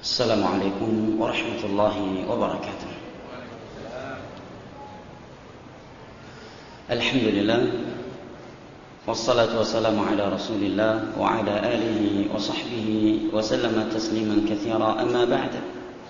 Assalamualaikum warahmatullahi wabarakatuh. Alhamdulillah, wassalatu wassalamu ala rasulillah wa ala alihi wa sahbihi wa sallama tasliman katsira, amma ba'da.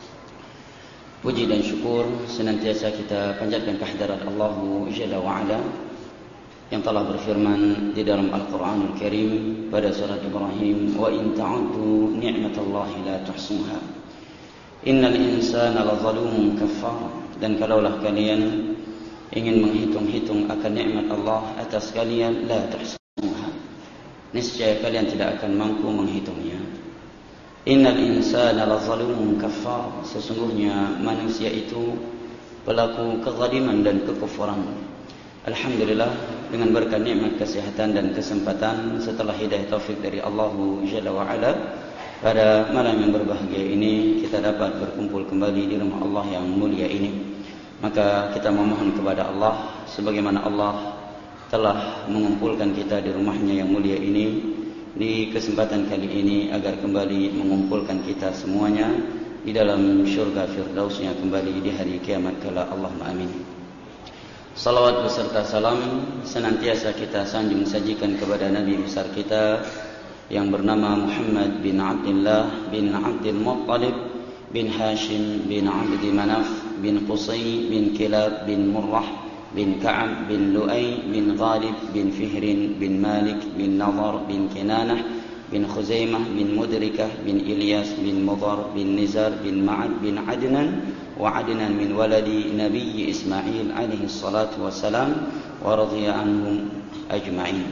Puji dan syukur senantiasa kita panjatkan kehadirat Allah Jalla wa Ala yang telah berfirman di dalam Al-Quranul Karim pada surat Ibrahim, wa in ta'uddu ni'matallahi la tuhsuha innal insana lazalumun kaffar. Dan kalaulah kalian ingin menghitung-hitung akan nikmat Allah atas kalian, la tuhsuha, niscaya kalian tidak akan mampu menghitungnya. Innal insana lazalumun kaffar, sesungguhnya manusia itu pelaku kezaliman dan kekufuran. Alhamdulillah, dengan berkat nikmat kesehatan dan kesempatan setelah hidayah taufik dari Allah Jalla wa Ala, pada malam yang berbahagia ini kita dapat berkumpul kembali di rumah Allah yang mulia ini. Maka kita memohon kepada Allah, sebagaimana Allah telah mengumpulkan kita di rumahnya yang mulia ini, di kesempatan kali ini agar kembali mengumpulkan kita semuanya di dalam syurga firdausnya kembali di hari kiamat kala. Allahumma amin. Salawat beserta salam senantiasa kita sanjung sajikan kepada Nabi besar kita yang bernama Muhammad bin Abdullah bin Abdul Muttalib bin Hashim bin Abdi Manaf bin Qusay bin Kilab bin Murrah bin Ka'ab bin Lu'ay bin Ghalib bin Fihrin bin Malik bin Nadar bin Kinanah bin Khuzaimah bin Mudrikah bin Ilyas bin Mudar bin Nizar bin Ma'ad bin Adnan وعدنا من ولد نبي إسماعيل عليه الصلاة والسلام ورضي عنهم أجمعين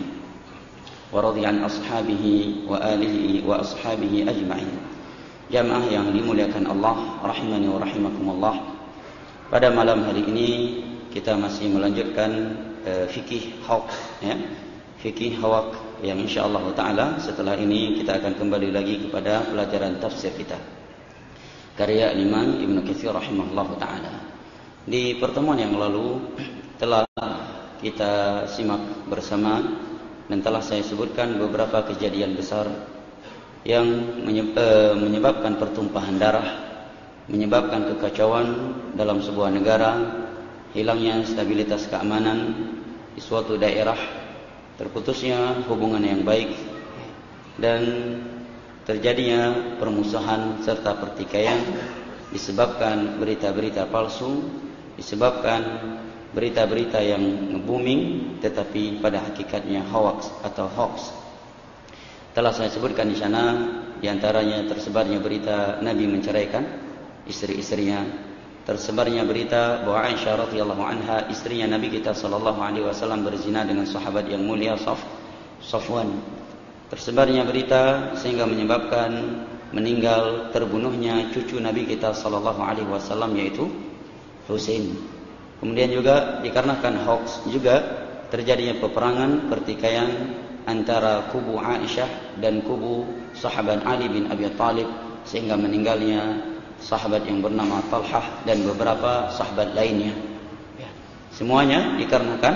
ورضي عن أصحابه وآله وأصحابه أجمعين. Jamaah yang dimuliakan Allah rahimani wa rahimakumullah, pada malam hari ini kita masih melanjutkan fikih hawq, ya, fikih hawq yang insyaallah taala setelah ini kita akan kembali lagi kepada pelajaran tafsir kita, karya Imam Ibnu Katsir rahimahullahu taala. Di pertemuan yang lalu telah kita simak bersama dan telah saya sebutkan beberapa kejadian besar yang menyebabkan pertumpahan darah, menyebabkan kekacauan dalam sebuah negara, hilangnya stabilitas keamanan di suatu daerah, terputusnya hubungan yang baik, dan terjadinya permusuhan serta pertikaian disebabkan berita-berita palsu, disebabkan berita-berita yang nge-booming tetapi pada hakikatnya hoax atau hoax. Telah saya sebutkan di sana, diantaranya tersebarnya berita Nabi menceraikan istri-istrinya, tersebarnya berita bahwa Aisyah radhiyallahu anha, istrinya Nabi kita sallallahu alaihi wasallam, berzina dengan sahabat yang mulia Safwan. Tersebarnya berita sehingga menyebabkan meninggal, terbunuhnya cucu Nabi kita sallallahu alaihi wasallam, yaitu Husain. Kemudian juga dikarenakan hoax juga terjadinya peperangan, pertikaian antara kubu Aisyah dan kubu sahabat Ali bin Abi Thalib, sehingga meninggalnya sahabat yang bernama Talhah dan beberapa sahabat lainnya. Semuanya dikarenakan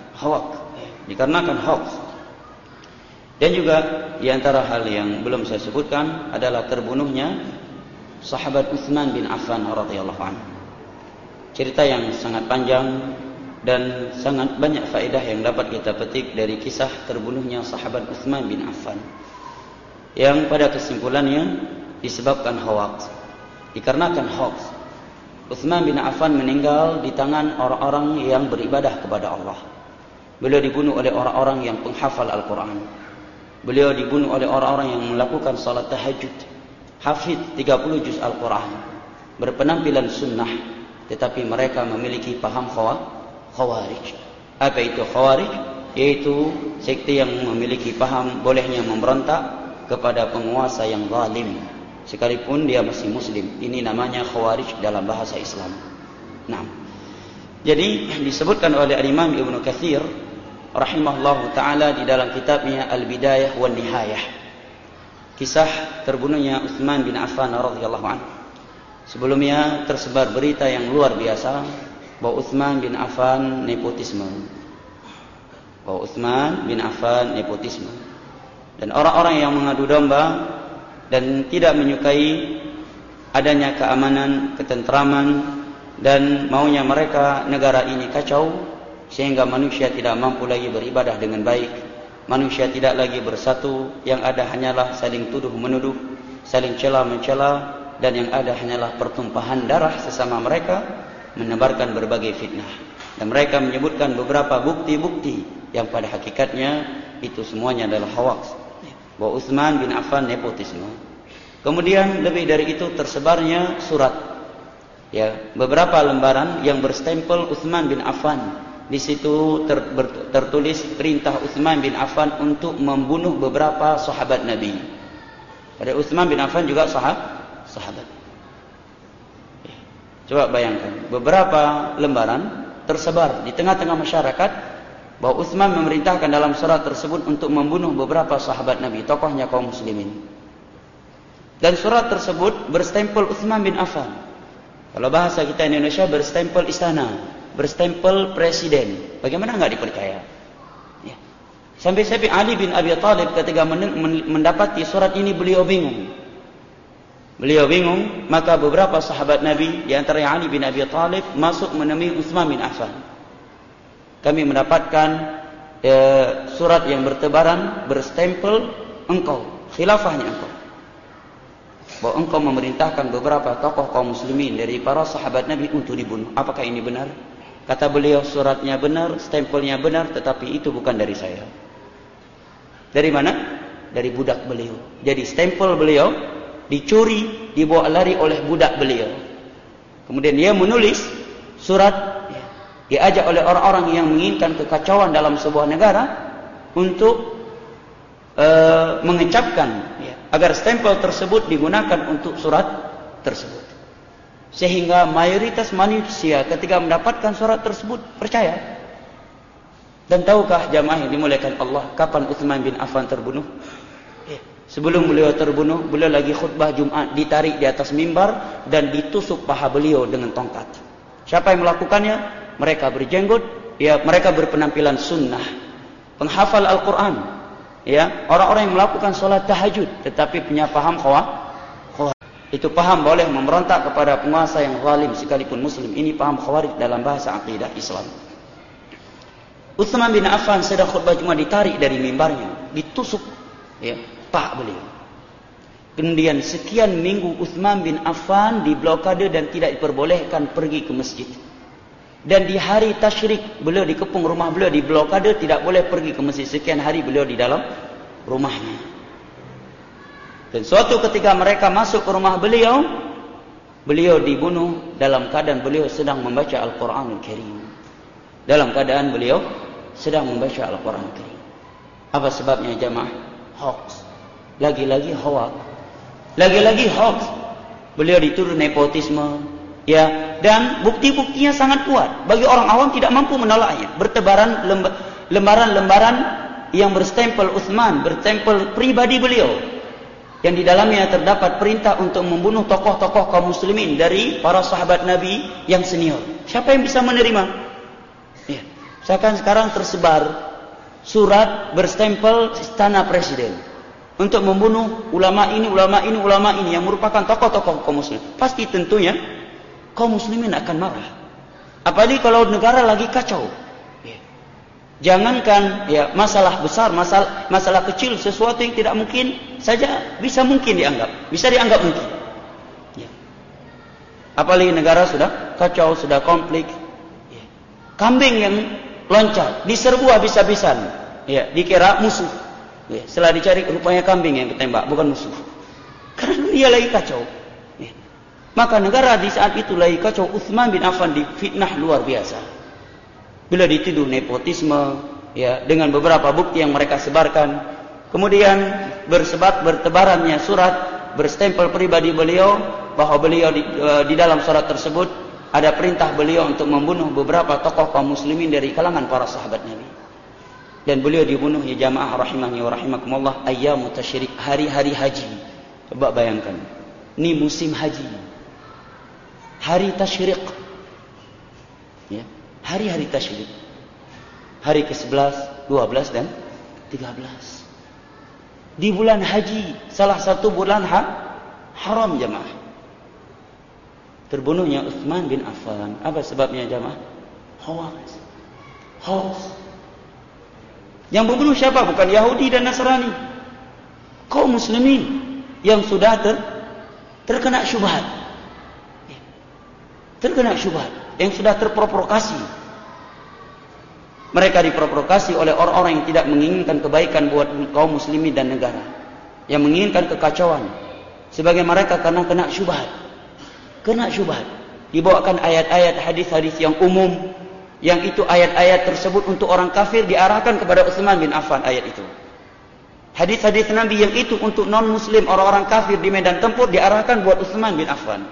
hoax. Dan juga di antara hal yang belum saya sebutkan adalah terbunuhnya sahabat Utsman bin Affan radhiyallahu anhu. Cerita yang sangat panjang dan sangat banyak faedah yang dapat kita petik dari kisah terbunuhnya sahabat Utsman bin Affan, yang pada kesimpulannya disebabkan hoax. Dikarenakan hoax, Utsman bin Affan meninggal di tangan orang-orang yang beribadah kepada Allah. Beliau dibunuh oleh orang-orang yang penghafal Al-Quran. Beliau dibunuh oleh orang-orang yang melakukan salat tahajud, hafid 30 juz Al-Quran, berpenampilan sunnah, tetapi mereka memiliki paham khawarij. Apa itu khawarij? Yaitu sekte yang memiliki paham bolehnya memberontak kepada penguasa yang zalim sekalipun dia masih muslim. Ini namanya khawarij dalam bahasa Islam. Nah, jadi disebutkan oleh Imam Ibnu Katsir rahimahullahu ta'ala di dalam kitabnya Al-Bidayah wan Nihayah, kisah terbunuhnya Utsman bin Affan radhiyallahu anhu. Sebelumnya tersebar berita yang luar biasa bahwa Utsman bin Affan nepotisme. Dan orang-orang yang mengadu domba dan tidak menyukai adanya keamanan, ketentraman, dan maunya mereka negara ini kacau sehingga manusia tidak mampu lagi beribadah dengan baik, manusia tidak lagi bersatu, yang ada hanyalah saling tuduh menuduh, saling cela mencela, dan yang ada hanyalah pertumpahan darah sesama mereka, menebarkan berbagai fitnah. Dan mereka menyebutkan beberapa bukti-bukti yang pada hakikatnya itu semuanya adalah hoax, bahwa Utsman bin Affan nepotisme. Kemudian lebih dari itu tersebarnya surat, ya, beberapa lembaran yang berstempel Utsman bin Affan. Di situ tertulis perintah Utsman bin Affan untuk membunuh beberapa sahabat Nabi. Pada Utsman bin Affan juga sahabat. Coba bayangkan, beberapa lembaran tersebar di tengah-tengah masyarakat bahwa Utsman memerintahkan dalam surat tersebut untuk membunuh beberapa sahabat Nabi, tokohnya kaum muslimin. Dan surat tersebut berstempel Utsman bin Affan. Kalau bahasa kita Indonesia berstempel istana, berstempel presiden. Bagaimana enggak dipercaya? Ya. Sampai-sampai Ali bin Abi Thalib ketika mendapati surat ini beliau bingung. Maka beberapa sahabat Nabi, di antaranya Ali bin Abi Thalib, masuk menemui Utsman bin Affan. Kami mendapatkan surat yang bertebaran berstempel engkau, khilafahnya engkau, bahwa engkau memerintahkan beberapa tokoh kaum muslimin dari para sahabat Nabi untuk dibunuh. Apakah ini benar? Kata beliau, suratnya benar, stempelnya benar, tetapi itu bukan dari saya. Dari mana? Dari budak beliau. Jadi stempel beliau dicuri, dibawa lari oleh budak beliau. Kemudian dia menulis surat, diajak oleh orang-orang yang menginginkan kekacauan dalam sebuah negara untuk mengecapkan, agar stempel tersebut digunakan untuk surat tersebut. Sehingga mayoritas manusia ketika mendapatkan surat tersebut percaya. Dan tahukah jamaah yang dimuliakan Allah, kapan Utsman bin Affan terbunuh? Sebelum beliau terbunuh, beliau lagi khutbah Jumat, ditarik di atas mimbar dan ditusuk paha beliau dengan tongkat. Siapa yang melakukannya? Mereka berjenggot, ya, mereka berpenampilan sunnah, penghafal Al-Quran, ya, orang-orang yang melakukan sholat tahajud, tetapi punya paham khawarij. Itu paham boleh memberontak kepada penguasa yang zalim sekalipun muslim. Ini paham khawarij dalam bahasa akidah Islam. Utsman bin Affan sedang khutbah Jumat ditarik dari mimbarnya, ditusuk, ya, paha beliau. Kemudian sekian minggu Utsman bin Affan diblokade dan tidak diperbolehkan pergi ke masjid. Dan di hari tasyrik beliau dikepung rumah beliau, diblokade, tidak boleh pergi ke masjid. Sekian hari beliau di dalam rumahnya. Dan suatu ketika mereka masuk ke rumah beliau, beliau dibunuh dalam keadaan beliau sedang membaca Al-Quranul Karim. Dalam keadaan beliau sedang membaca Al-Quranul Karim. Apa sebabnya jamaah? Hoax. Lagi-lagi hoax. Lagi-lagi hoax. Beliau dituduh nepotisme, ya, dan bukti-buktinya sangat kuat. Bagi orang awam tidak mampu menolaknya. Bertebaran lembaran-lembaran yang berstempel Utsman, berstempel pribadi beliau, yang di dalamnya terdapat perintah untuk membunuh tokoh-tokoh kaum muslimin dari para sahabat Nabi yang senior. Siapa yang bisa menerima? Ya. Sekarang tersebar surat berstempel istana presiden untuk membunuh ulama ini yang merupakan tokoh-tokoh kaum muslim. Pasti tentunya kaum muslimin akan marah. Apalagi kalau negara lagi kacau. Jangankan, ya, masalah besar, masalah kecil, sesuatu yang tidak mungkin saja bisa dianggap mungkin. Ya. Apalagi negara sudah kacau, sudah konflik. Ya. Kambing yang loncat, diserbu habis-habisan, ya, dikira musuh. Ya, setelah dicari rupanya kambing yang ketembak, bukan musuh. Karena dunia lagi kacau. Ya. Maka negara di saat itu lagi kacau. Utsman bin Affan difitnah luar biasa. Bila dituduh nepotisme, ya, dengan beberapa bukti yang mereka sebarkan. Kemudian bertebarannya surat berstempel pribadi beliau, bahwa beliau di dalam surat tersebut ada perintah beliau untuk membunuh beberapa tokoh kaum muslimin dari kalangan para sahabat Nabi. Dan beliau dibunuh, ya jamaah rahimahni wa rahimakumullah, ayyamut tasyrik, hari-hari haji. Coba bayangkan, ini musim haji, hari tasyrik, ya, hari-hari tasyrik, hari ke-11, 12 dan 13 di bulan haji, salah satu bulan haram jamaah. terbunuhnya Utsman bin Affan. Apa sebabnya jamaah? Hoax. Yang membunuh siapa? Bukan Yahudi dan Nasrani, kaum muslimin yang sudah terkena syubhat. Yang sudah terprovokasi. Mereka diprovokasi oleh orang-orang yang tidak menginginkan kebaikan buat kaum muslimin dan negara, yang menginginkan kekacauan. Sebagai mereka karena kena syubhat. Dibawakan ayat-ayat hadis-hadis yang umum, yang itu ayat-ayat tersebut untuk orang kafir diarahkan kepada Utsman bin Affan. Ayat itu, hadis-hadis Nabi yang itu untuk non-muslim, orang-orang kafir di medan tempur, diarahkan buat Utsman bin Affan.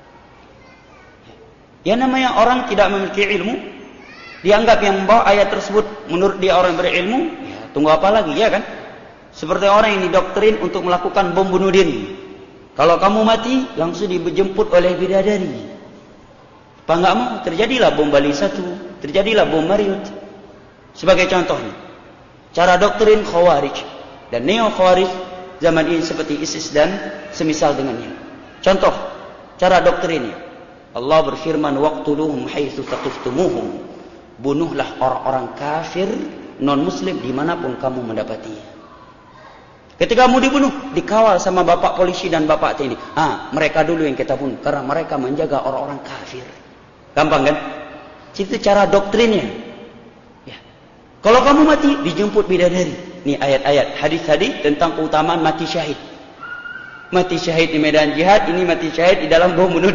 Ya, namanya orang tidak memiliki ilmu, dianggap yang membawa ayat tersebut menurut dia orang berilmu, ya tunggu apa lagi, ya kan? Seperti orang yang didoktrin untuk melakukan bom bunuh diri. Kalau kamu mati, langsung dijemput oleh bidadari. Apa enggak mau? Terjadilah bom Bali 1, terjadilah bom Mariot. Sebagai contohnya, cara doktrin Khawarij dan Neo-Khawarij zaman ini seperti ISIS dan semisal dengannya. Contoh cara doktrinnya, Allah berfirman, waqtuluhum haitsu taqiftumuhum. Bunuhlah orang-orang kafir non-muslim dimanapun kamu mendapatinya. Ketika kamu dibunuh, dikawal sama bapak polisi dan bapak TNI. Mereka dulu yang kita bunuh, karena mereka menjaga orang-orang kafir. Gampang kan? Itu cara doktrinnya. Ya. Kalau kamu mati, dijemput bidadari. Ini ayat-ayat, hadis-hadis tentang keutamaan mati syahid. Mati syahid di medan jihad, ini mati syahid di dalam bom bunuh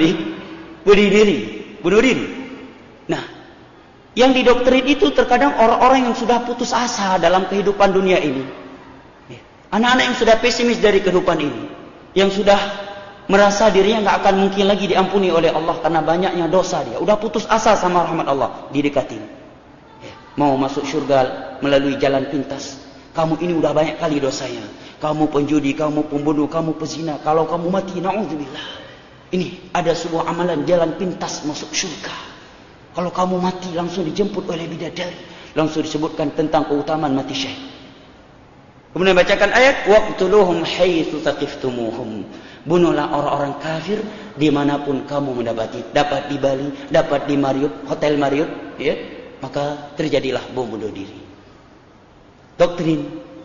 diri. Nah, yang didoktrin itu terkadang orang-orang yang sudah putus asa dalam kehidupan dunia ini. Anak-anak yang sudah pesimis dari kehidupan ini, yang sudah merasa dirinya nggak akan mungkin lagi diampuni oleh Allah karena banyaknya dosa, dia udah putus asa sama rahmat Allah, didekatin. Mau masuk surga melalui jalan pintas. Kamu ini udah banyak kali dosanya. Kamu penjudi, kamu pembunuh, kamu pezina. Kalau kamu mati, na'udzubillah. Ini ada sebuah amalan jalan pintas masuk surga. Kalau kamu mati langsung dijemput oleh bidadari. Langsung disebutkan tentang keutamaan mati syahid. Kemudian bacakan ayat, waqtuluhum haitsu taqiftumuhum. Bunuhlah orang-orang kafir dimanapun kamu mendapati. Dapat di Bali, dapat di Marriott, Hotel Marriott, ya, maka terjadilah bom bunuh diri. Doktrin.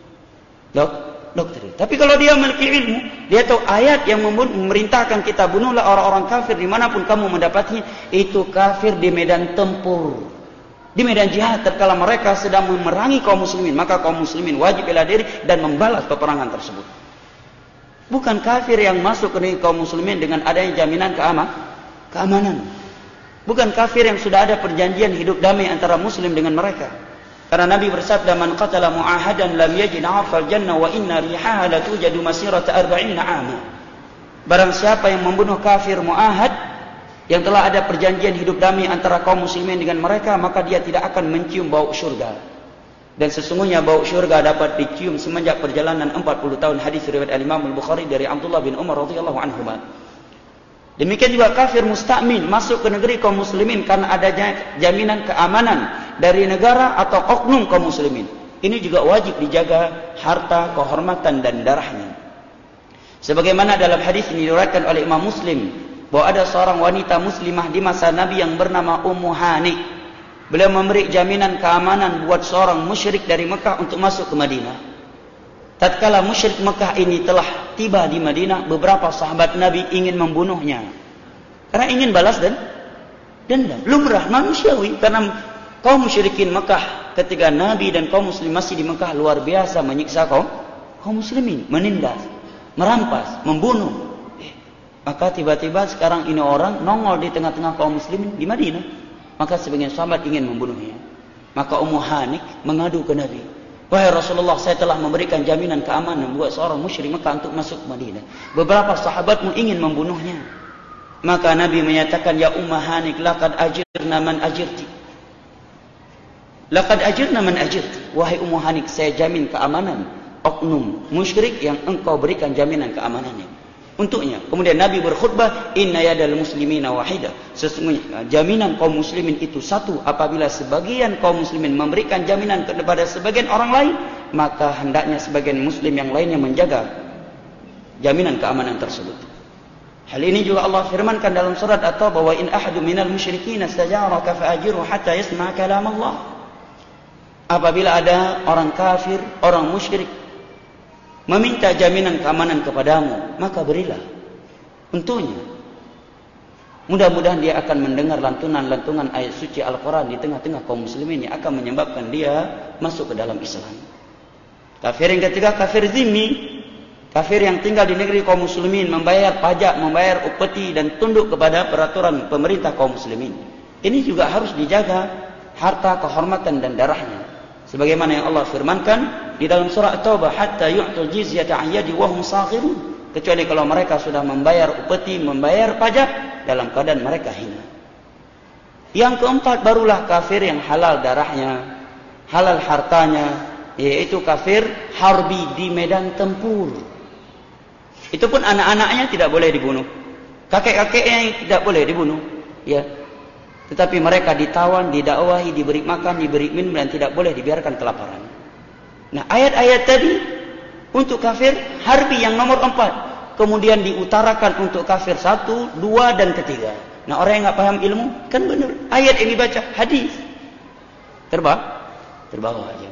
Tapi kalau dia memiliki ilmu, dia tahu ayat yang memerintahkan kita bunuhlah orang-orang kafir dimanapun kamu mendapatinya, itu kafir di medan tempur. Di medan jihad tatkala mereka sedang memerangi kaum muslimin, maka kaum muslimin wajib bela diri dan membalas peperangan tersebut. Bukan kafir yang masuk ke negeri kaum muslimin dengan adanya jaminan keamanan. Bukan kafir yang sudah ada perjanjian hidup damai antara muslim dengan mereka. Karena Nabi bersabda, man qatala mu'ahadan lam yajid 'arfal jannah wa inna rihaha la tujadu masirata 40 'ama. Barang siapa yang membunuh kafir mu'ahad yang telah ada perjanjian hidup damai antara kaum muslimin dengan mereka, maka dia tidak akan mencium bau syurga. Dan sesungguhnya bau syurga dapat dicium semenjak perjalanan 40 tahun. Hadis riwayat Al-Imam Al-Bukhari dari Abdullah bin Umar radhiyallahu anhu. Demikian juga kafir musta'min masuk ke negeri kaum muslimin karena adanya jaminan keamanan dari negara atau oknum kaum muslimin. Ini juga wajib dijaga harta, kehormatan dan darahnya. Sebagaimana dalam hadis ini diriwayatkan oleh Imam Muslim, bahwa ada seorang wanita muslimah di masa Nabi yang bernama Ummu Hani. Beliau memberi jaminan keamanan buat seorang musyrik dari Mekah untuk masuk ke Madinah. Tatkala musyrik Mekah ini telah tiba di Madinah, beberapa sahabat Nabi ingin membunuhnya. Karena ingin balas dendam. Lumrah manusiawi, karena kaum musyrikin Mekah ketika Nabi dan kaum muslim masih di Mekah luar biasa menyiksa kaum muslimin, menindas, merampas, membunuh. Maka tiba-tiba sekarang ini orang nongol di tengah-tengah kaum muslimin di Madinah. Maka sebagian sahabat ingin membunuhnya. Maka Ummu Hanik mengadu ke Nabi. Wahai Rasulullah, saya telah memberikan jaminan keamanan buat seorang musyrik Mekah untuk masuk Madinah. Beberapa sahabatmu ingin membunuhnya. Maka Nabi menyatakan, ya Ummu Hanik, laqad ajirna man ajirti. Laqad ajirna man ajirti. Wahai Ummu Hanik, saya jamin keamanan oknum musyrik yang engkau berikan jaminan keamanannya untuknya. Kemudian Nabi berkhutbah, inna yadal muslimina wahidah. Sesungguhnya jaminan kaum muslimin itu satu. Apabila sebagian kaum muslimin memberikan jaminan kepada sebagian orang lain, maka hendaknya sebagian muslim yang lainnya menjaga jaminan keamanan tersebut. Hal ini juga Allah firmankan dalam surat At-Taubah, wa in ahadu minal musyrikin istajaraka fa'ajirhu hatta yasma' kalam Allah. Apabila ada orang kafir, orang musyrik meminta jaminan keamanan kepadamu, maka berilah untuknya. Mudah-mudahan dia akan mendengar lantunan-lantunan ayat suci Al-Quran di tengah-tengah kaum muslimin yang akan menyebabkan dia masuk ke dalam Islam. Kafir yang ketiga, kafir zimmi. Kafir yang tinggal di negeri kaum muslimin, membayar pajak, membayar upeti dan tunduk kepada peraturan pemerintah kaum muslimin. Ini juga harus dijaga harta, kehormatan dan darahnya. Sebagaimana yang Allah firmankan di dalam surah At-Taubah, hatta yu'tul jizyata 'an yadi wa hum saghirun. Kecuali kalau mereka sudah membayar upeti, membayar pajak dalam keadaan mereka hina. Yang keempat, barulah kafir yang halal darahnya, halal hartanya, yaitu kafir harbi di medan tempur. Itu pun anak-anaknya tidak boleh dibunuh, kakek-kakeknya tidak boleh dibunuh, ya. Tetapi mereka ditawan, didakwahi, diberi makan, diberi minum dan tidak boleh dibiarkan kelaparan. Nah, ayat-ayat tadi untuk kafir harbi yang nomor 4, kemudian diutarakan untuk kafir 1, 2 dan ketiga. Nah, orang yang nggak paham ilmu kan benar, ayat yang dibaca hadis terbawa aja.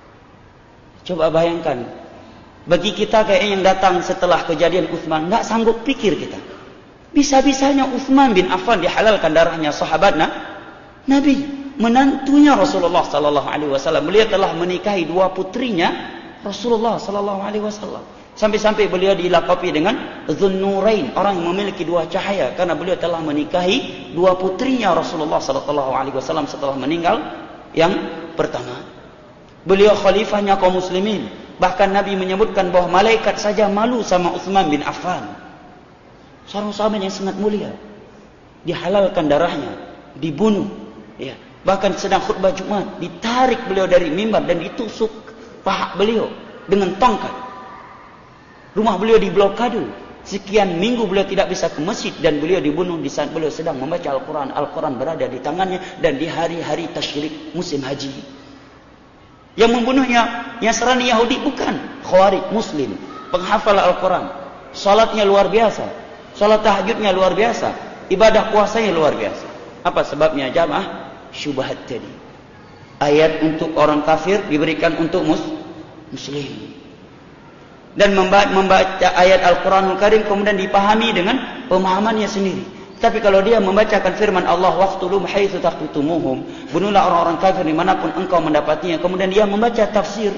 Coba bayangkan, bagi kita kayak yang datang setelah kejadian Utsman, nggak sanggup pikir kita. Bisa-bisanya Utsman bin Affan dihalalkan darahnya sahabat Nabi, menantunya Rasulullah sallallahu alaihi wasallam. Beliau telah menikahi 2 putrinya Rasulullah sallallahu alaihi wasallam. Sampai-sampai beliau dilakabi dengan Dzunnurain, orang yang memiliki 2 cahaya, karena beliau telah menikahi 2 putrinya Rasulullah sallallahu alaihi wasallam setelah meninggal yang pertama. Beliau khalifahnya kaum muslimin. Bahkan Nabi menyebutkan bahwa malaikat saja malu sama Utsman bin Affan. Seorang sahabat yang sangat mulia. Dihalalkan darahnya, dibunuh. Ya. Bahkan sedang khutbah Jumat, ditarik beliau dari mimbar dan ditusuk paha beliau dengan tongkat. Rumah beliau diblokade. Sekian minggu beliau tidak bisa ke masjid dan beliau dibunuh di saat beliau sedang membaca Al-Quran. Al-Quran berada di tangannya dan di hari-hari tasyrik musim haji. Yang membunuhnya Nasrani Yahudi bukan, Khawarij Muslim, penghafal Al-Quran, salatnya luar biasa, salat tahajudnya luar biasa, ibadah puasanya luar biasa. Apa sebabnya jamaah? Syubhat tadi. Ayat untuk orang kafir diberikan untuk muslim. Dan membaca ayat Al-Quranul Karim kemudian dipahami dengan pemahamannya sendiri. Tapi kalau dia membacakan firman Allah, waqtuluhum haitsu taqtumuhum, bunuhlah orang-orang kafir dimanapun engkau mendapatinya. Kemudian dia membaca tafsir.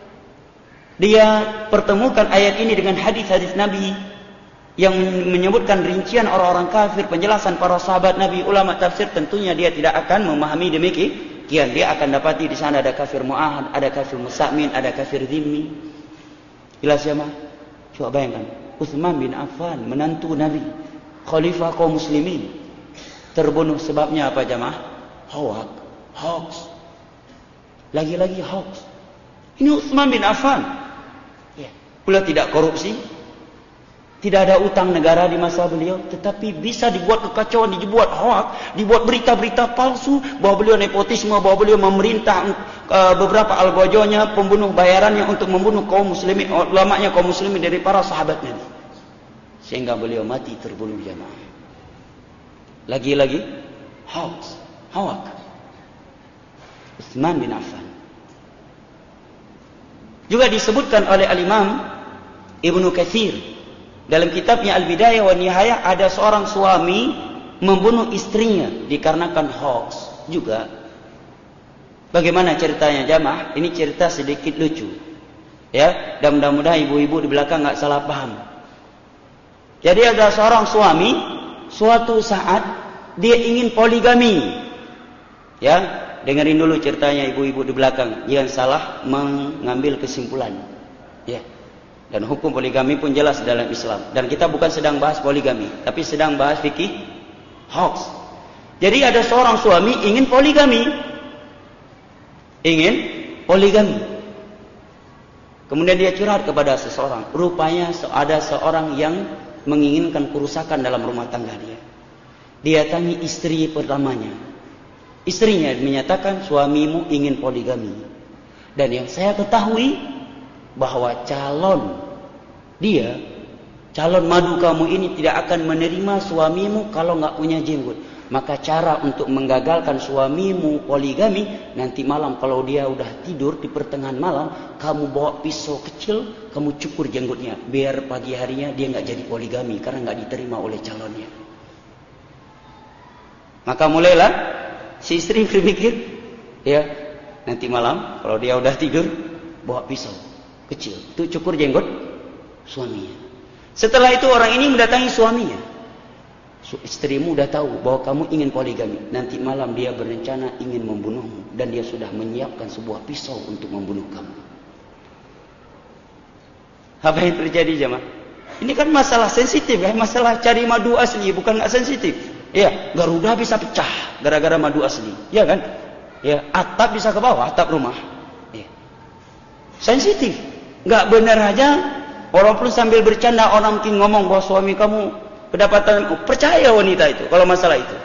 Dia pertemukan ayat ini dengan hadis-hadis Nabi yang menyebutkan rincian orang-orang kafir, penjelasan para sahabat Nabi, ulama tafsir. Tentunya dia tidak akan memahami demikian. Dia akan dapati di sana ada kafir mu'ahad, ada kafir musa'min, ada kafir zimmi. Jelas ya, mah? Coba bayangkan, Utsman bin Affan, menantu Nabi, khalifah kaum muslimin, terbunuh sebabnya apa jamaah? Hoax. Lagi-lagi hoax. Ini Utsman bin Affan. Beliau tidak korupsi, tidak ada utang negara di masa beliau, tetapi bisa dibuat kekacauan, dibuat hoax, dibuat berita-berita palsu bahwa beliau nepotisme, bahwa beliau memerintah beberapa algojonya, pembunuh bayarannya untuk membunuh kaum muslimin, ulamanya kaum muslimin dari para sahabatnya. Sehingga beliau mati terbunuh jamaah. Lagi-lagi hoax. Utsman bin Affan. Juga disebutkan oleh Al-Imam Ibnu Katsir dalam kitabnya Al-Bidayah wa Nihayah, ada seorang suami membunuh istrinya dikarenakan hoax juga. Bagaimana ceritanya jamaah? Ini cerita sedikit lucu. Ya, dan mudah-mudahan ibu-ibu di belakang enggak salah paham. Jadi ada seorang suami, suatu saat dia ingin poligami. Ya, dengerin dulu ceritanya ibu-ibu di belakang, jangan salah mengambil kesimpulan. Ya. Dan hukum poligami pun jelas dalam Islam. Dan kita bukan sedang bahas poligami, tapi sedang bahas fikih hoax. Jadi ada seorang suami ingin poligami. Kemudian dia curhat kepada seseorang. Rupanya ada seorang yang menginginkan kerusakan dalam rumah tangga dia. Dia tanya istri pertamanya. Istrinya menyatakan suamimu ingin poligami. Dan yang saya ketahui bahwa calon dia calon madu kamu ini tidak akan menerima suamimu kalau nggak punya jenggot. Maka cara untuk menggagalkan suamimu poligami, nanti malam kalau dia udah tidur di pertengahan malam, kamu bawa pisau kecil, kamu cukur jenggotnya, biar pagi harinya dia nggak jadi poligami karena nggak diterima oleh calonnya. Maka mulailah si istri berpikir, ya nanti malam kalau dia udah tidur, bawa pisau kecil, itu cukur jenggot suaminya. Setelah itu orang ini mendatangi suaminya. Istrimu udah tahu bahwa kamu ingin poligami. Nanti malam dia berencana ingin membunuhmu. Dan dia sudah menyiapkan sebuah pisau untuk membunuh kamu. Apa yang terjadi jemaah? Ini kan masalah sensitif ya. Masalah cari madu asli. Bukan gak sensitif. Ya, Garuda bisa pecah gara-gara madu asli. Ya kan? Ya, atap bisa ke bawah, atap rumah. Ya. Sensitif. Gak benar aja. Walaupun sambil bercanda orang mungkin ngomong bahwa suami kamu kedapatan, percaya wanita itu kalau masalah itu.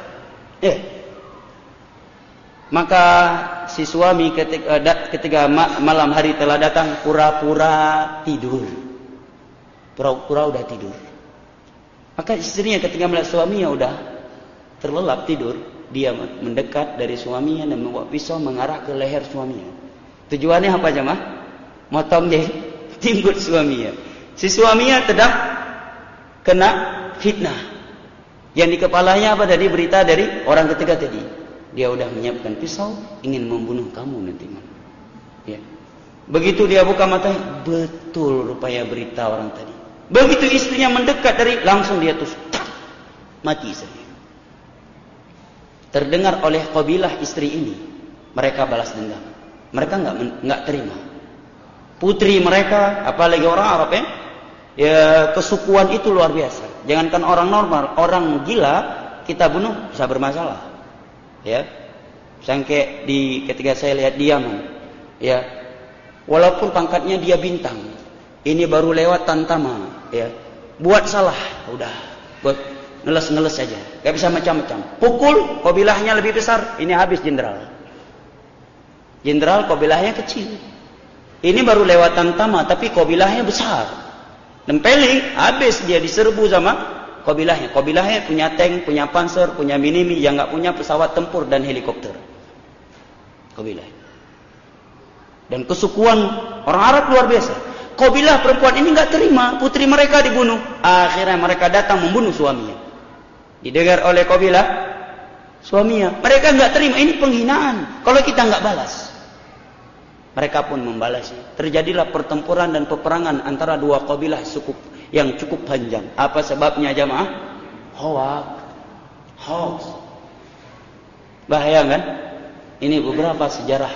Maka si suami ketika malam hari telah datang pura-pura tidur. Pura-pura udah tidur. Maka istrinya ketika melihat suaminya udah terlelap tidur, dia mendekat dari suaminya dan membawa pisau mengarah ke leher suaminya. Tujuannya apa jemaah? Motong jenggot suaminya. Si suaminya sedang kena fitnah. Yang di kepalanya apa tadi berita dari orang ketiga tadi. Dia udah menyiapkan pisau, ingin membunuh kamu nanti malam. Ya. Begitu dia buka matanya, betul rupanya berita orang tadi. Begitu istrinya mendekat dari, langsung dia tusuk. Mati istrinya. Terdengar oleh kabilah istri ini, mereka balas dendam. Mereka nggak terima. Putri mereka, apalagi orang Arab ya kesukuan itu luar biasa. Jangankan orang normal, orang gila kita bunuh bisa bermasalah. Ya, sampai ketika saya lihat di Yaman, ya, walaupun pangkatnya dia bintang, ini baru lewat Tantama, ya, buat salah, udah, buat ngeles saja, gak bisa macam-macam. Pukul, kabilahnya lebih besar, ini habis jenderal. Jenderal kabilahnya kecil. Ini baru lewat Tantama, tapi kabilahnya besar. Nempeli, habis dia diserbu sama kabilahnya. Kabilahnya punya tank, punya panser, punya minimi, yang nggak punya pesawat tempur dan helikopter. Kabilah. Dan kesukuan orang Arab luar biasa. Kabilah perempuan ini nggak terima putri mereka dibunuh. Akhirnya mereka datang membunuh suaminya. Didengar oleh kabilah suaminya. Mereka nggak terima, ini penghinaan. Kalau kita nggak balas. Mereka pun membalasnya. Terjadilah pertempuran dan peperangan antara dua kabilah yang cukup panjang. Apa sebabnya jamaah? Hoax. Bahaya kan? Ini beberapa sejarah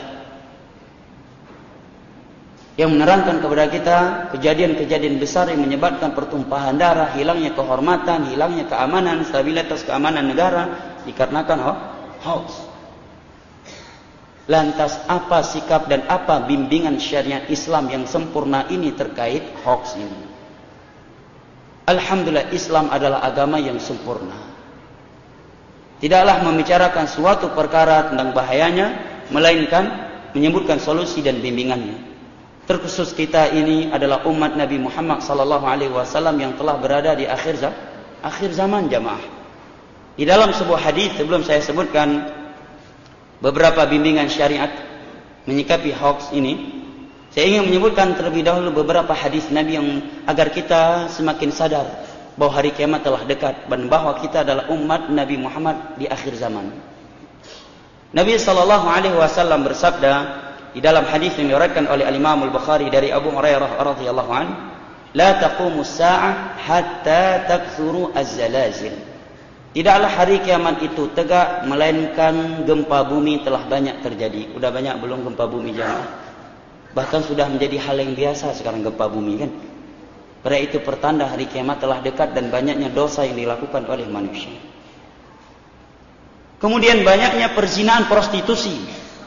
yang menerangkan kepada kita kejadian-kejadian besar yang menyebabkan pertumpahan darah, hilangnya kehormatan, hilangnya keamanan, stabilitas keamanan negara dikarenakan hoax. Lantas apa sikap dan apa bimbingan syariat Islam yang sempurna ini terkait hoax ini? Alhamdulillah, Islam adalah agama yang sempurna. Tidaklah membicarakan suatu perkara tentang bahayanya, melainkan menyebutkan solusi dan bimbingannya. Terkhusus kita ini adalah umat Nabi Muhammad SAW yang telah berada di akhir zaman jamaah. Di dalam sebuah hadis sebelum saya sebutkan beberapa bimbingan syariat menyikapi hoax ini, saya ingin menyebutkan terlebih dahulu beberapa hadis Nabi yang agar kita semakin sadar bahwa hari kiamat telah dekat dan bahwa kita adalah umat Nabi Muhammad di akhir zaman. Nabi SAW bersabda di dalam hadis yang diriwayatkan oleh Al-Imam Al-Bukhari dari Abu Hurairah radhiyallahu anhu, "La taqumus saa'ah hatta takthuru az-zalazil." Tidaklah hari kiamat itu tegak melainkan gempa bumi telah banyak terjadi. Udah banyak belum gempa bumi jamaah? Bahkan sudah menjadi hal yang biasa sekarang gempa bumi kan. Pada itu pertanda hari kiamat telah dekat dan banyaknya dosa yang dilakukan oleh manusia. Kemudian banyaknya perzinahan, prostitusi.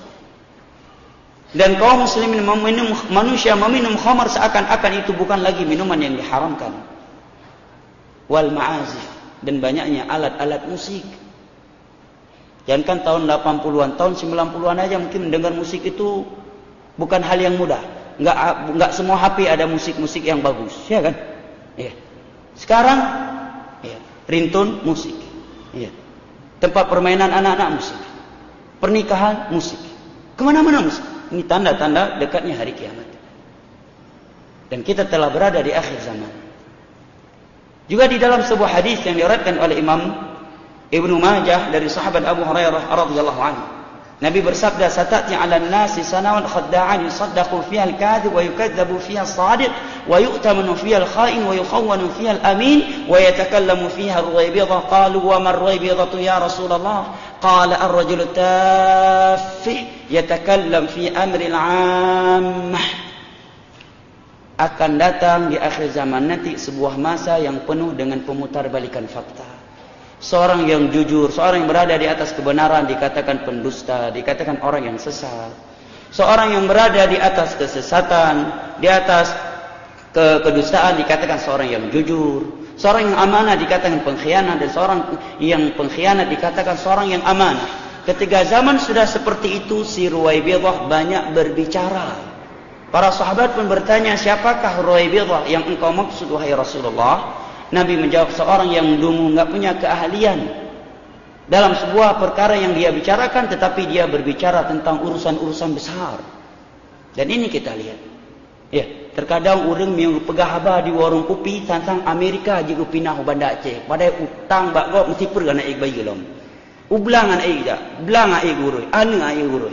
Dan kaum muslimin manusia meminum khamar seakan-akan itu bukan lagi minuman yang diharamkan. Wal ma'azif. Dan banyaknya alat-alat musik. Jangan tahun 80-an, tahun 90-an aja mungkin mendengar musik itu bukan hal yang mudah. Enggak semua HP ada musik-musik yang bagus, ya kan? Ya. Sekarang ya, ringtone musik. Ya. Tempat permainan anak-anak musik. Pernikahan musik. Kemana-mana musik. Ini tanda-tanda dekatnya hari kiamat. Dan kita telah berada di akhir zaman. Juga di dalam sebuah hadis yang diriwayatkan oleh Imam Ibnu Majah dari sahabat Abu Hurairah radhiyallahu anhu. Nabi bersabda, "Satati 'alan nasi sanawun khadda'an yusaddaqu fiha al-kadhib wa yukadzabu fiha as-sadiq wa yu'tamanu fiha al-kha'in wa yukhawwanu fiha al-amin wa yatakallamu fiha ar-ruwaybidah." Qalu wa ma ar-ruwaybidatu ya Rasulullah? Qala ar-rajulu taffih yatakallam fi amri al-'ammah. Akan datang di akhir zaman nanti sebuah masa yang penuh dengan pemutarbalikan fakta. Seorang yang jujur, seorang yang berada di atas kebenaran dikatakan pendusta, dikatakan orang yang sesat. Seorang yang berada di atas kesesatan, di atas kedustaan dikatakan seorang yang jujur. Seorang yang amanah dikatakan pengkhianat, dan seorang yang pengkhianat dikatakan seorang yang amanah. Ketika zaman sudah seperti itu, si Ruwaybidah banyak berbicara. Para sahabat pun bertanya, siapakah Ruwaybidah yang engkau maksud wahai Rasulullah? Nabi menjawab, seorang yang dungu, enggak punya keahlian dalam sebuah perkara yang dia bicarakan, tetapi dia berbicara tentang urusan-urusan besar. Dan ini kita lihat. Ya, terkadang orang yang pegah di warung kopi tentang Amerika jika pindah Banda Aceh, pada utang bakgo mesti pergi anak ik bayi lom. Ublangan ik dak, belang ik guru, anu ik guru.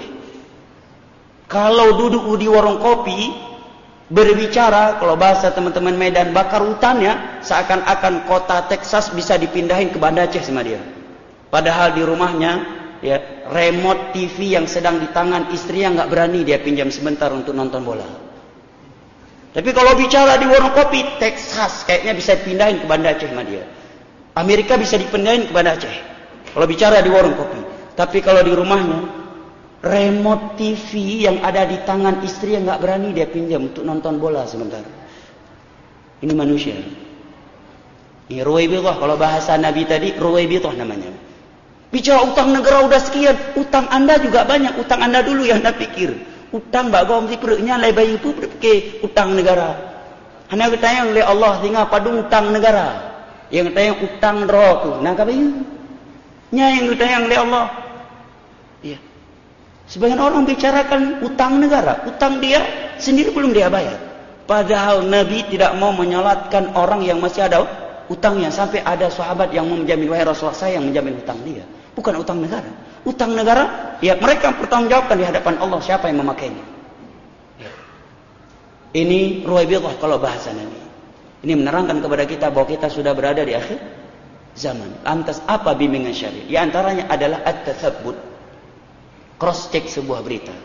Kalau duduk di warung kopi berbicara, kalau bahasa teman-teman Medan, bakar hutannya, seakan-akan kota Texas bisa dipindahin ke Banda Aceh sama dia. Padahal di rumahnya, ya, remote TV yang sedang di tangan istrinya nggak berani dia pinjam sebentar untuk nonton bola. Tapi kalau bicara di warung kopi, Texas kayaknya bisa dipindahin ke Banda Aceh sama dia. Amerika bisa dipindahin ke Banda Aceh. Kalau bicara di warung kopi. Tapi kalau di rumahnya, remote TV yang ada di tangan istri yang nggak berani dia pinjam untuk nonton bola sebentar. Ini manusia. Ini Ruwaybidah, kalau bahasa Nabi tadi Ruwaybidah namanya. Bicara utang negara udah sekian, utang anda juga banyak. Utang anda dulu yang anda pikir. Utang bagau mesti perutnya lai bayi pun berfikir utang negara. Hanya bertanya oleh Allah tinggal padung utang negara. Yang tanya utang roh, nah kabayun. Nya yang bertanya oleh Allah. Iya. Sebagian orang bicarakan utang negara, utang dia sendiri belum dia bayar. Padahal Nabi tidak mau menyolatkan orang yang masih ada utangnya, sampai ada sahabat yang mau menjamin, wahai Rasulullah, saya yang menjamin utang dia, bukan utang negara. Utang negara, ya mereka bertanggungjawabkan di hadapan Allah siapa yang memakainya. Ya. Ini Ruwaybidah kalau bahasa Nabi. Ini menerangkan kepada kita bahwa kita sudah berada di akhir zaman. Lantas apa bimbingan syariat? Di antaranya adalah at-tatsabbut. Cross check sebuah berita.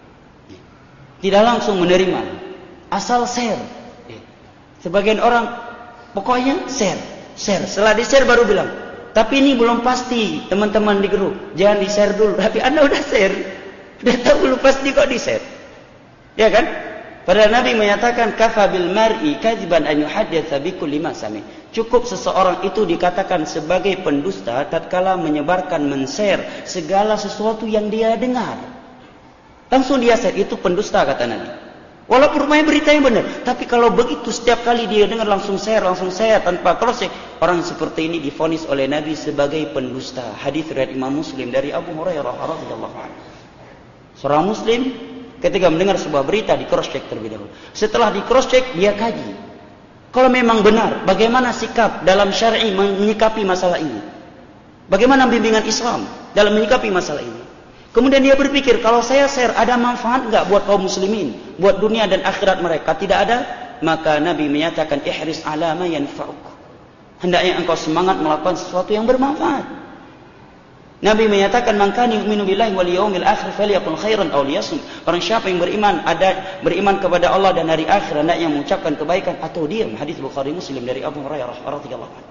Tidak langsung menerima, asal share. Sebagian orang pokoknya share. Setelah di-share baru bilang, tapi ini belum pasti teman-teman di grup. Jangan di-share dulu. Tapi anda udah share, udah tahu belum pasti kok di-share. Ya kan? Padahal Nabi menyatakan kafa bil mar'i kadziban an yuhadditsa bi kulli ma sami. Cukup seseorang itu dikatakan sebagai pendusta tatkala menyebarkan, men-share segala sesuatu yang dia dengar. Langsung dia share, itu pendusta kata Nabi. Walaupun rumahnya beritanya benar, tapi kalau begitu setiap kali dia dengar langsung share tanpa cross check, orang seperti ini divonis oleh Nabi sebagai pendusta. Hadis riwayat Imam Muslim dari Abu Hurairah radhiyallahu anhu. Seorang muslim ketika mendengar sebuah berita di cross check terlebih dahulu. Setelah di cross check dia kaji. Kalau memang benar, bagaimana sikap dalam syar'i menyikapi masalah ini? Bagaimana bimbingan Islam dalam menyikapi masalah ini? Kemudian dia berpikir, kalau saya share ada manfaat enggak buat kaum muslimin, buat dunia dan akhirat mereka? Tidak ada. Maka Nabi menyatakan ihris ala ma yanfa'uk. Hendaknya engkau semangat melakukan sesuatu yang bermanfaat. Nabi menyatakan, man kana yu'minu billahi wal yawmil akhir falyaqul khairan aw liyasmut. Orang siapa yang beriman kepada Allah dan hari akhir, hendaknya mengucapkan kebaikan atau diam. Hadis Bukhari Muslim dari Abu Hurairah radhiyallahu anhu.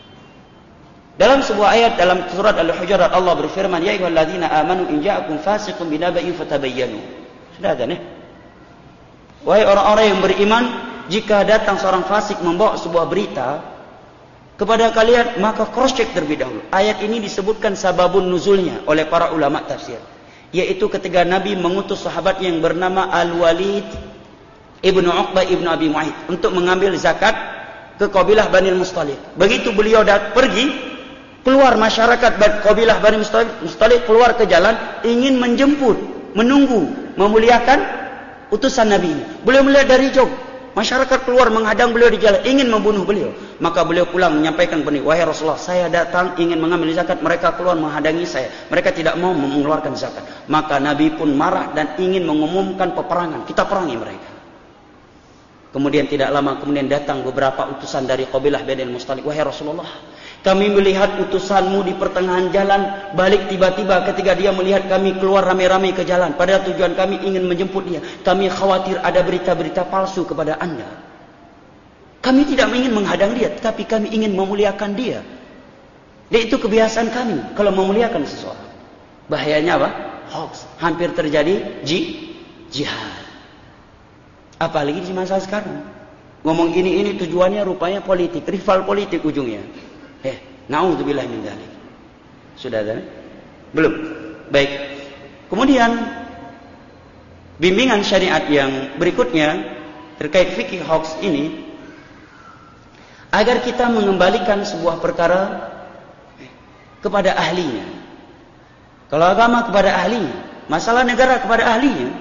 Dalam sebuah ayat dalam surat Al-Hujurat Allah berfirman, ya ayyuhalladzina amanu in ja'akum fasiqun binaba'in fatabayyanu. Sudah ada nih. Wahai orang-orang yang beriman, jika datang seorang fasik membawa sebuah berita kepada kalian, maka cross check terlebih dahulu. Ayat ini disebutkan sababun nuzulnya oleh para ulama tafsir, yaitu ketika Nabi mengutus sahabat yang bernama Al-Walid ibnu Uqbah ibnu Abi Mu'ayth untuk mengambil zakat ke kabilah Bani Mustalik. Begitu beliau pergi, keluar masyarakat kabilah Bani Mustalik keluar ke jalan, ingin menjemput, menunggu, memuliakan utusan Nabi ini. Beliau melihat dari jauh, masyarakat keluar menghadang beliau di jalan, ingin membunuh beliau. Maka beliau pulang menyampaikan kepada Nabi, wahai Rasulullah, saya datang ingin mengambil zakat, mereka keluar menghadangi saya. Mereka tidak mau mengeluarkan zakat. Maka Nabi pun marah dan ingin mengumumkan peperangan. Kita perangi mereka. Kemudian tidak lama kemudian datang beberapa utusan dari kabilah Bani Mustalik. Wahai Rasulullah, kami melihat utusanmu di pertengahan jalan, balik tiba-tiba ketika dia melihat kami keluar rame-rame ke jalan. Padahal tujuan kami ingin menjemput dia. Kami khawatir ada berita-berita palsu kepada anda. Kami tidak ingin menghadang dia, tetapi kami ingin memuliakan dia. Dan itu kebiasaan kami kalau memuliakan seseorang. Bahayanya apa? Hoax. Hampir terjadi jihad. Apalagi di masa sekarang. Ngomong ini tujuannya rupanya politik, rival politik ujungnya. Na'udzubillah min dzalik. Sudah ada? Belum. Baik. Kemudian bimbingan syariat yang berikutnya terkait fikih hoax ini, agar kita mengembalikan sebuah perkara kepada ahlinya. Kalau agama kepada ahlinya, masalah negara kepada ahlinya.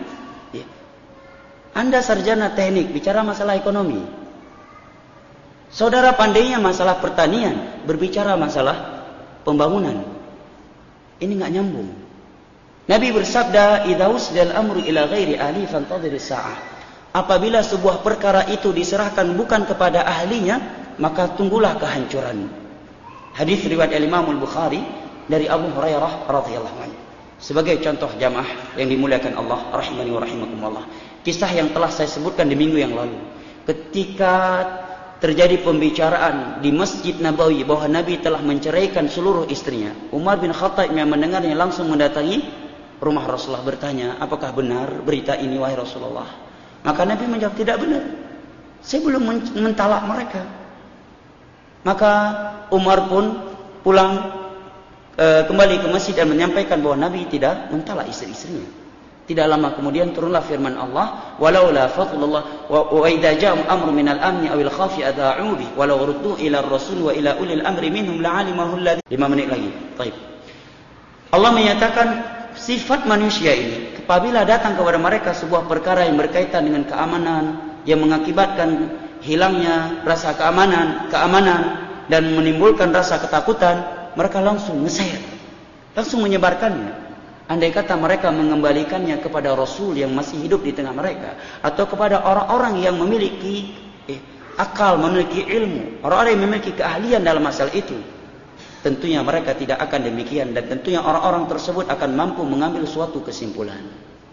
Anda sarjana teknik, bicara masalah ekonomi. Saudara pandainya masalah pertanian, berbicara masalah pembangunan. Ini enggak nyambung. Nabi bersabda, "Idza usdal amru ila ghairi ahli fantadhir as-sa'ah." Apabila sebuah perkara itu diserahkan bukan kepada ahlinya, maka tunggulah kehancuran. Hadis riwayat Imam Al-Bukhari dari Abu Hurairah radhiyallahu anhu. Sebagai contoh jamaah yang dimuliakan Allah rahimani wa rahimakumullah. Kisah yang telah saya sebutkan di minggu yang lalu. Ketika terjadi pembicaraan di Masjid Nabawi bahwa Nabi telah menceraikan seluruh istrinya, Umar bin Khattab yang mendengarnya langsung mendatangi rumah Rasulullah bertanya, apakah benar berita ini wahai Rasulullah? Maka Nabi menjawab, tidak benar. Saya belum mentalak mereka. Maka Umar pun pulang kembali ke masjid dan menyampaikan bahwa Nabi tidak mentalak istri-istrinya. Tidak lama kemudian turunlah firman Allah, walaula fadlullah wa idza ja'a amru minal amni awil khafi adha'u bi walau ruddu ila ar-rasul wa ila ulil amri minhum la'alimahu alladhi. 5 menit lagi. Baik. Allah menyatakan sifat manusia ini, apabila datang kepada mereka sebuah perkara yang berkaitan dengan keamanan yang mengakibatkan hilangnya rasa keamanan dan menimbulkan rasa ketakutan, mereka langsung nge-share, langsung menyebarkannya. Andai kata mereka mengembalikannya kepada Rasul yang masih hidup di tengah mereka, atau kepada orang-orang yang memiliki akal, memiliki ilmu, orang-orang yang memiliki keahlian dalam masalah itu, tentunya mereka tidak akan demikian, dan tentunya orang-orang tersebut akan mampu mengambil suatu kesimpulan.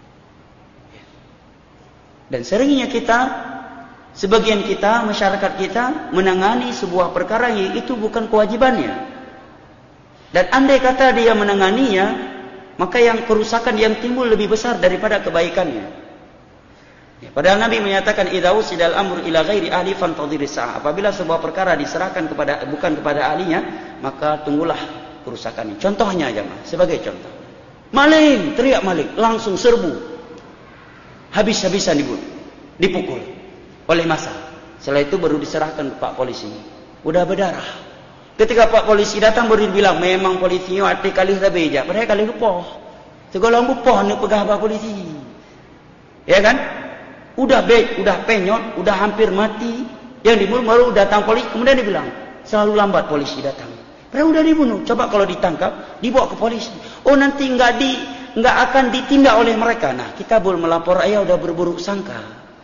Dan seringnya sebagian kita, masyarakat kita menangani sebuah perkara yang itu bukan kewajibannya. Dan andai kata dia menanganinya, maka yang kerusakan yang timbul lebih besar daripada kebaikannya. Padahal Nabi menyatakan, idza usidal amru ila ghairi ahli fantadhir as-sa'ah. Apabila sebuah perkara diserahkan bukan kepada ahlinya, maka tunggulah kerusakannya. Contohnya aja, sebagai contoh. Maling, teriak maling, langsung serbu. Habis-habisan dipukul oleh massa. Setelah itu baru diserahkan ke Pak Polisi. Udah berdarah. Ketika Pak Polisi datang baru dibilang, memang polisinya hati kali sabeja. Padahal kali lupoh. Segala lupoh ni pegah Pak Polisi. Ya kan? Udah penyot, udah hampir mati. Yang dibunuh baru datang polisi. Kemudian dibilang, selalu lambat polisi datang. Padahal udah dibunuh. Coba kalau ditangkap, dibawa ke polisi. Oh nanti enggak akan ditindak oleh mereka. Nah kita boleh melapor, ayah udah berburuk sangka.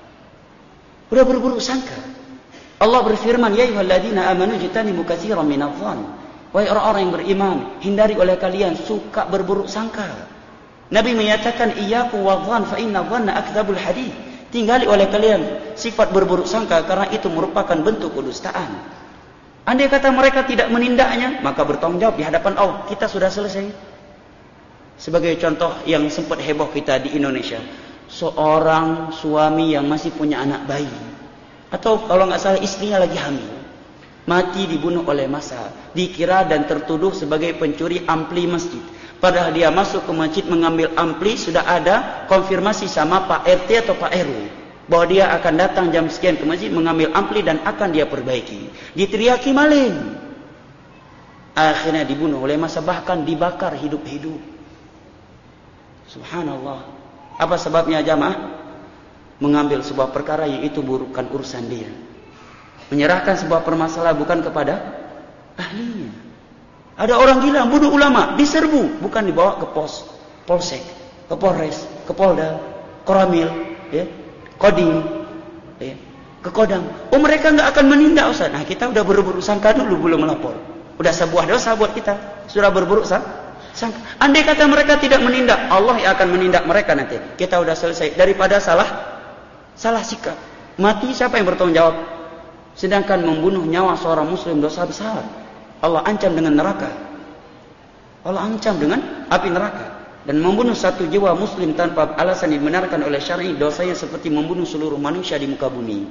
Allah berfirman, ya ayyuhalladzina amanu jtanibu katsiran minadh-dhann. Wahai orang-orang yang beriman, hindari oleh kalian suka berburuk sangka. Nabi menyatakan, iyyakum wadh-dhann fa inna dhanna akdzabul hadits. Tinggali oleh kalian sifat berburuk sangka karena itu merupakan bentuk kedustaan. Andai kata mereka tidak menindaknya, maka bertanggung jawab di hadapan Allah. Kita sudah selesai. Sebagai contoh yang sempat heboh kita di Indonesia, seorang suami yang masih punya anak bayi, atau kalau nggak salah istrinya lagi hamil, mati dibunuh oleh massa, dikira dan tertuduh sebagai pencuri ampli masjid. Padahal dia masuk ke masjid mengambil ampli, sudah ada konfirmasi sama Pak RT atau Pak RW. bahwa dia akan datang jam sekian ke masjid mengambil ampli dan akan dia perbaiki. Diteriaki maling. Akhirnya dibunuh oleh masa, bahkan dibakar hidup-hidup. Subhanallah. Apa sebabnya jamaah? Mengambil sebuah perkara yang itu bukan urusan dia. Menyerahkan sebuah permasalahan bukan kepada ahlinya. Ada orang gila bunuh ulama, diserbu, bukan dibawa ke polsek, ke polres, ke polda, koramil, ya, kodim, ya, ke kodam. Oh, mereka enggak akan menindak, Ustaz. Nah, kita udah berburuk sangka dulu belum melapor. Udah sebuah dosa buat kita. Sudah berburuk sangka. Andai kata mereka tidak menindak, Allah yang akan menindak mereka nanti. Kita udah selesai. Daripada salah sikap. Mati siapa yang bertanggung jawab? Sedangkan membunuh nyawa seorang muslim dosa besar. Allah ancam dengan neraka. Allah ancam dengan api neraka. Dan membunuh satu jiwa muslim tanpa alasan dibenarkan oleh syar'i, dosanya seperti membunuh seluruh manusia di muka bumi.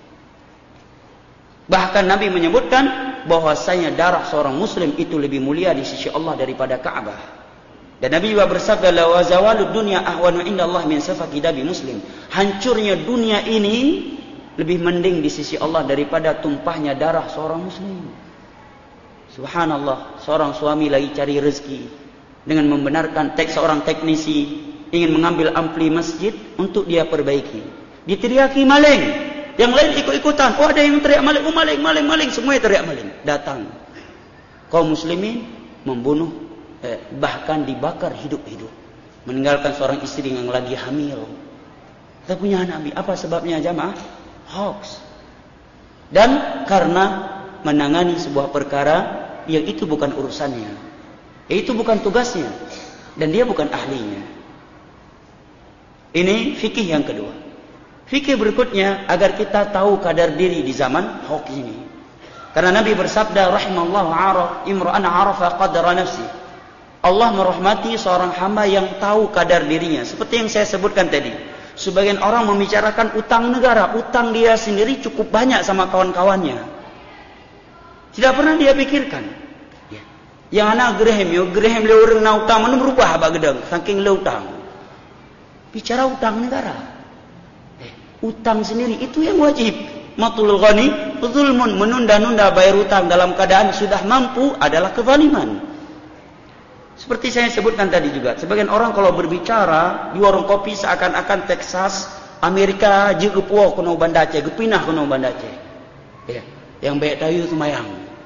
Bahkan Nabi menyebutkan bahwasanya darah seorang muslim itu lebih mulia di sisi Allah daripada Ka'bah. Dan Nabi juga bersabda, la wa zawalud dunya ahwanu indallah min safaki dami muslim. Hancurnya dunia ini lebih mending di sisi Allah daripada tumpahnya darah seorang muslim. Subhanallah, seorang suami lagi cari rezeki dengan membenarkan seorang teknisi ingin mengambil ampli masjid untuk dia perbaiki. Diteriaki maling, yang lain ikut-ikutan. Oh, ada yang teriak maling, oh maling, semuanya teriak maling. Datang kaum muslimin membunuh, bahkan dibakar hidup-hidup, meninggalkan seorang istri yang lagi hamil. Kita punya Nabi, apa sebabnya jamaah? Hoax. Dan karena menangani sebuah perkara yang itu bukan urusannya, itu bukan tugasnya, dan dia bukan ahlinya. Ini fikih yang kedua. Fikih berikutnya agar kita tahu kadar diri di zaman hoax ini. Karena Nabi bersabda, rahimallahu imra'an arafa qadra nafsi. Allah merahmati seorang hamba yang tahu kadar dirinya. Seperti yang saya sebutkan tadi. Sebagian orang membicarakan utang negara, utang dia sendiri cukup banyak sama kawan-kawannya. Tidak pernah dia pikirkan. Yang anak Graham le orang na utang mana berubah abak gedang saking le utang. Bicara utang negara. Utang sendiri itu yang wajib. Matul ghani zulmun, menunda-nunda bayar utang dalam keadaan sudah mampu adalah kezaliman. Seperti saya sebutkan tadi juga, sebagian orang kalau berbicara di warung kopi seakan-akan Texas, Amerika juga puak kena bandace, gepinah kena bandace. Ya, yang baik tayu semayang.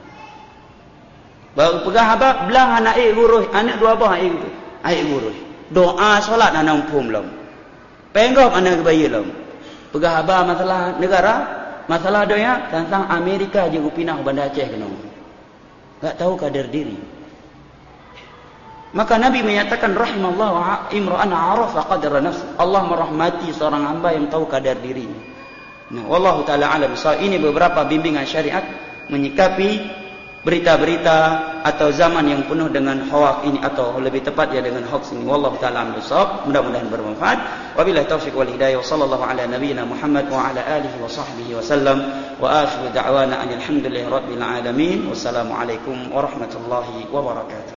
Baru pegah abak belang anak guruh, anak dua abah aik guruh. Doa solat anak umpum lam. Penggap anak bayi lam. Pegah abak masalah negara, masalah doa tentang Amerika juga pinah bandace kena. Enggak tahu kadar diri. Maka Nabi menyatakan rahimallahu imra'an arafa qadra nafsi. Allah merahmati seorang hamba yang tahu kadar dirinya. Nah, wallahu taala alam. So, ini beberapa bimbingan syariat menyikapi berita-berita atau zaman yang penuh dengan hoax ini, atau lebih tepat ya dengan hoax ini. Wallahu taala alam. Mudah-mudahan bermanfaat. Wabillahi taufiq wal hidayah. Sallallahu ala nabiyyina Muhammad wa ala alihi wa sahbihi wa sallam. Wa akhiru da'wana alhamdulillahi rabbil alamin. Wassalamualaikum warahmatullahi wabarakatuh.